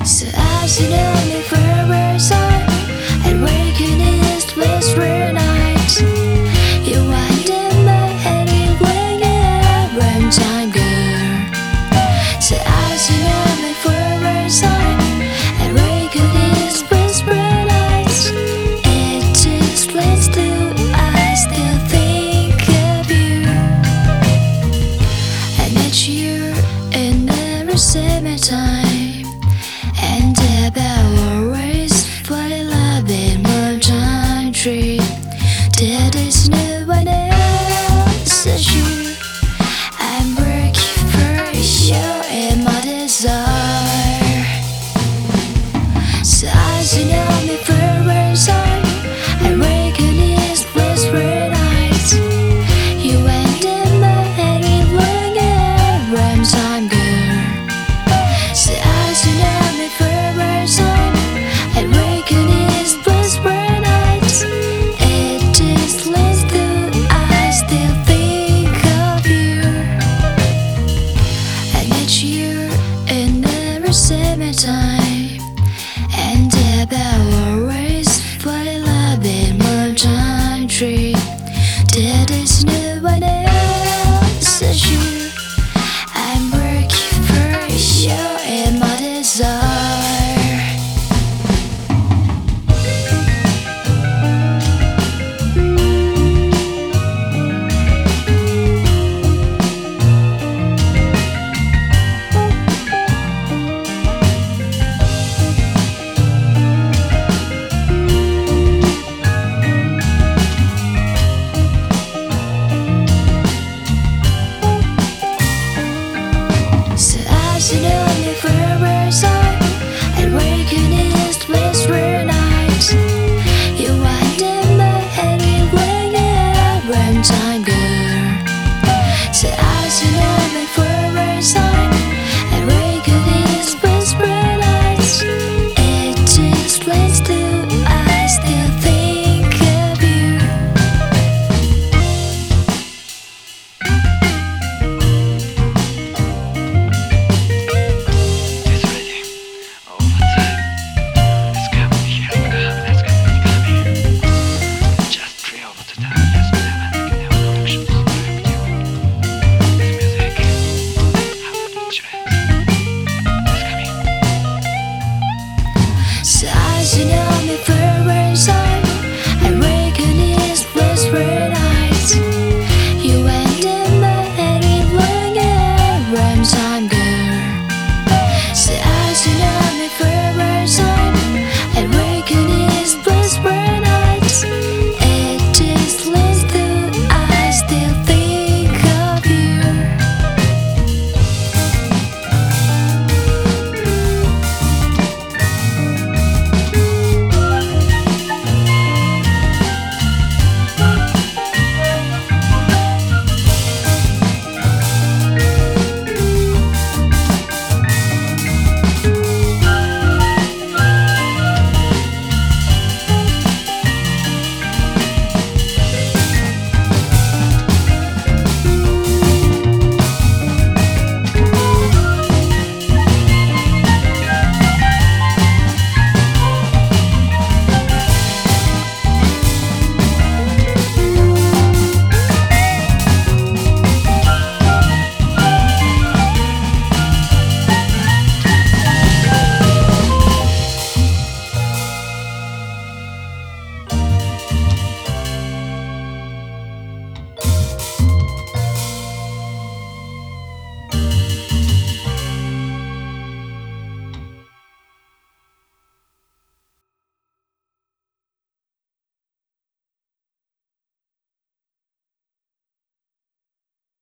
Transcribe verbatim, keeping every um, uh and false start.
So I sit on the forever side and wake in this place for nights. You wind in my head and bling it run time, girl. So I sit on the forever side and wake in this place for nights. It just blends through. I still think of you. I met you in every summertime. And about always fall in love in one country. There is no one else as you. I'm working for you in my desire. So I sit on the forever side and wake in this place for nights. You went in my head and long and run time, girl. So I sit on the forever side and wake in this place for nights. It just leads through. I still think of you. I met you in every summertime.